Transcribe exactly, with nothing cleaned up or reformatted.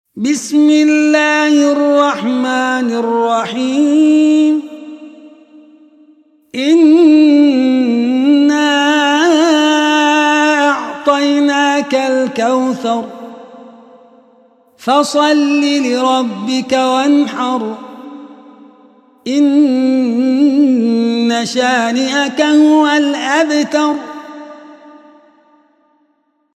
بسم الله الرحمن الرحيم إنا أعطيناك الكوثر فصل لربك وانحر إن شانئك هو الأبتر.